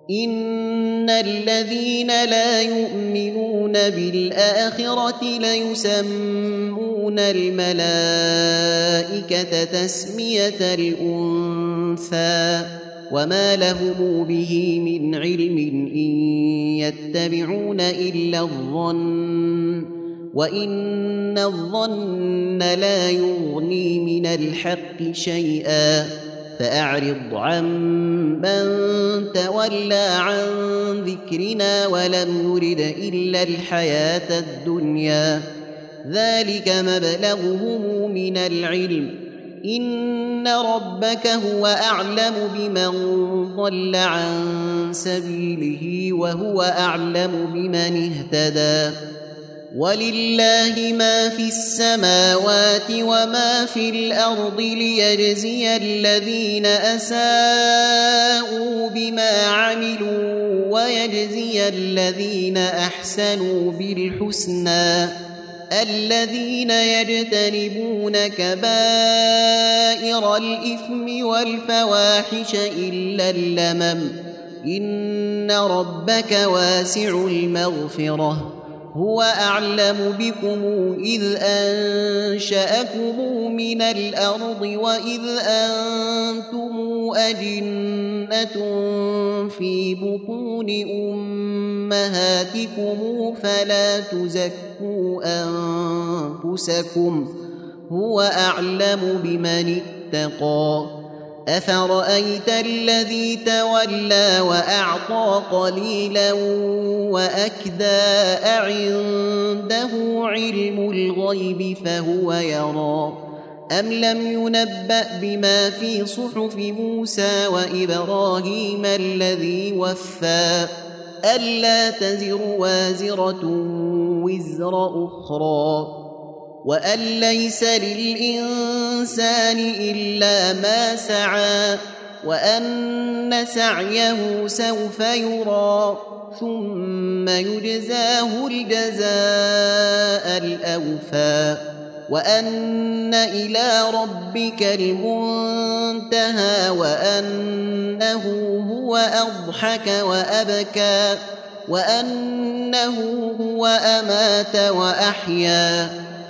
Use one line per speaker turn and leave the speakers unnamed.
إن الذين لا يؤمنون بالآخرة ليسمون الملائكة تسمية الأنثى وما لهم به من علم إن يتبعون إلا الظن وإن الظن لا يغني من الحق شيئا فأعرض عمن تولى عن ذكرنا ولم يرد إلا الحياة الدنيا ذلك مبلغهم من العلم إن ربك هو أعلم بمن ضل عن سبيله وهو أعلم بمن اهتدى ولله ما في السماوات وما في الأرض ليجزي الذين أساءوا بما عملوا ويجزي الذين أحسنوا بالحسنى الذين يجتنبون كبائر الإثم والفواحش إلا اللمم إن ربك واسع المغفرة هو أعلم بكم إذ أنشأكم من الأرض وإذ أنتم أجنة في بطون أمهاتكم فلا تزكوا أنفسكم هو أعلم بمن اتقى أفرأيت الذي تولى وأعطى قليلا وأكدى أعنده علم الغيب فهو يرى أم لم ينبأ بما في صحف موسى وإبراهيم الذي وفى ألا تزر وازرة وزر أخرى وأن ليس للإنسان إلا ما سعى وأن سعيه سوف يرى ثم يجزاه الجزاء الأوفى وأن إلى ربك المنتهى وأنه هو أضحك وأبكى وأنه هو أمات وأحيا